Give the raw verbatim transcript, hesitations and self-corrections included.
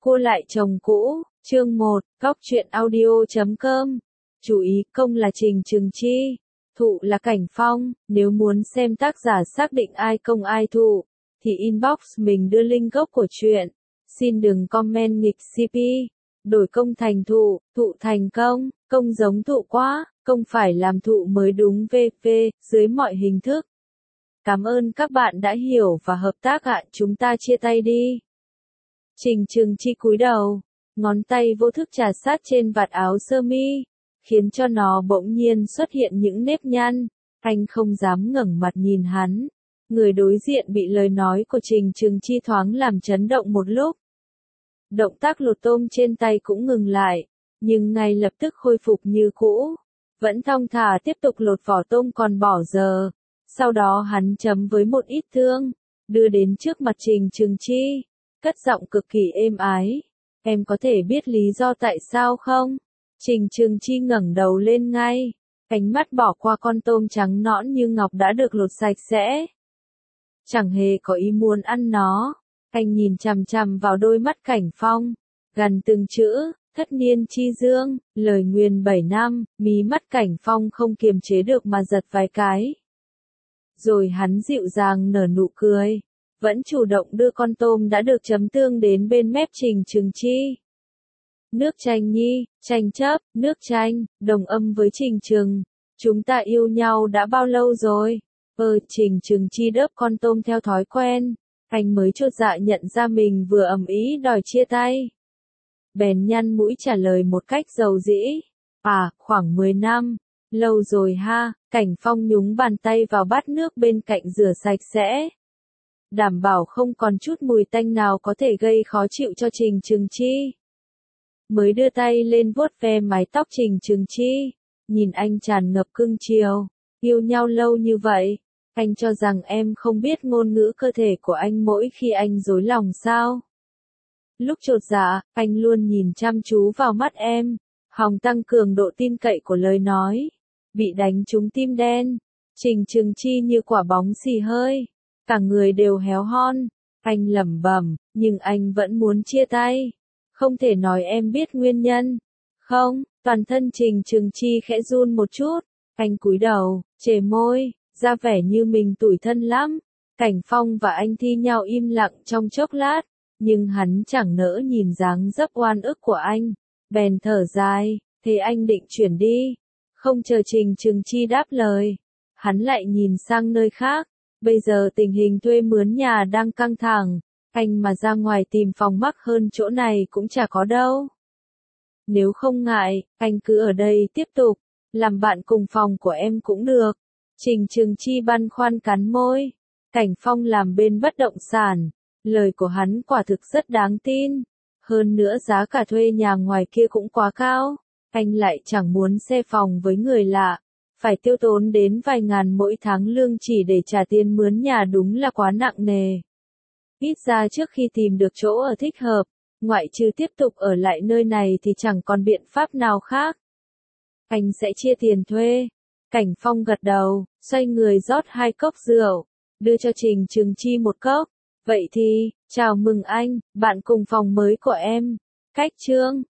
Cua lại chồng cũ, chương một, góc truyện audio chấm com. Chú ý, công là Trình Trừng Chi, thụ là Cảnh Phong. Nếu muốn xem tác giả xác định ai công ai thụ, thì inbox mình đưa link gốc của truyện. Xin đừng comment nghịch xê pê. Đổi công thành thụ, thụ thành công, công giống thụ quá, công phải làm thụ mới đúng vê vê, dưới mọi hình thức. Cảm ơn các bạn đã hiểu và hợp tác ạ, chúng ta chia tay đi. Trình Trừng Chi cúi đầu, ngón tay vô thức chà sát trên vạt áo sơ mi, khiến cho nó bỗng nhiên xuất hiện những nếp nhăn. Anh không dám ngẩng mặt nhìn hắn. Người đối diện bị lời nói của Trình Trừng Chi thoáng làm chấn động một lúc. Động tác lột tôm trên tay cũng ngừng lại, nhưng ngay lập tức khôi phục như cũ. Vẫn thong thả tiếp tục lột vỏ tôm còn bỏ giờ. Sau đó hắn chấm với một ít tương, đưa đến trước mặt Trình Trừng Chi, cất giọng cực kỳ êm ái. Em có thể biết lý do tại sao không? Trình Trừng Chi ngẩng đầu lên ngay, ánh mắt bỏ qua con tôm trắng nõn như ngọc đã được lột sạch sẽ. Chẳng hề có ý muốn ăn nó. Anh nhìn chằm chằm vào đôi mắt Cảnh Phong, gần từng chữ, thất niên chi dương, lời nguyền bảy năm, mí mắt Cảnh Phong không kiềm chế được mà giật vài cái. Rồi hắn dịu dàng nở nụ cười, vẫn chủ động đưa con tôm đã được chấm tương đến bên mép Trình Trừng Chi. Nước chanh nhi, chanh chấp, nước chanh, đồng âm với Trình Trừng. Chúng ta yêu nhau đã bao lâu rồi? Ờ, Trình Trừng Chi đớp con tôm theo thói quen. Anh mới chột dạ nhận ra mình vừa ầm ĩ đòi chia tay. Bèn nhăn mũi trả lời một cách dầu dĩ. À, khoảng mười năm. Lâu rồi ha. Cảnh Phong nhúng bàn tay vào bát nước bên cạnh rửa sạch sẽ. Đảm bảo không còn chút mùi tanh nào có thể gây khó chịu cho Trình Trừng Chi. Mới đưa tay lên vuốt ve mái tóc Trình Trừng Chi. Nhìn anh tràn ngập cưng chiều. Yêu nhau lâu như vậy. Anh cho rằng em không biết ngôn ngữ cơ thể của anh mỗi khi anh dối lòng sao? Lúc chột dạ, anh luôn nhìn chăm chú vào mắt em, hòng tăng cường độ tin cậy của lời nói. Bị đánh trúng tim đen, Trình Trừng Chi như quả bóng xì hơi, cả người đều héo hon. Anh lẩm bẩm, nhưng anh vẫn muốn chia tay. Không thể nói em biết nguyên nhân. Không, toàn thân Trình Trừng Chi khẽ run một chút. Anh cúi đầu, chề môi, ra vẻ như mình tủi thân lắm. Cảnh Phong và anh thi nhau im lặng trong chốc lát, nhưng hắn chẳng nỡ nhìn dáng dấp oan ức của anh. Bèn thở dài, thế anh định chuyển đi. Không chờ Trình Trừng Chi đáp lời, hắn lại nhìn sang nơi khác. Bây giờ tình hình thuê mướn nhà đang căng thẳng, anh mà ra ngoài tìm phòng mắc hơn chỗ này cũng chả có đâu. Nếu không ngại, anh cứ ở đây tiếp tục, làm bạn cùng phòng của em cũng được. Trình Trừng Chi băn khoăn cắn môi. Cảnh Phong làm bên bất động sản, lời của hắn quả thực rất đáng tin. Hơn nữa giá cả thuê nhà ngoài kia cũng quá cao. Anh lại chẳng muốn xe phòng với người lạ, phải tiêu tốn đến vài ngàn mỗi tháng lương chỉ để trả tiền mướn nhà đúng là quá nặng nề. Ít ra trước khi tìm được chỗ ở thích hợp, ngoại trừ tiếp tục ở lại nơi này thì chẳng còn biện pháp nào khác. Anh sẽ chia tiền thuê. Cảnh Phong gật đầu, xoay người rót hai cốc rượu, đưa cho Trình Trừng Chi một cốc. Vậy thì, chào mừng anh, bạn cùng phòng mới của em. Cách chương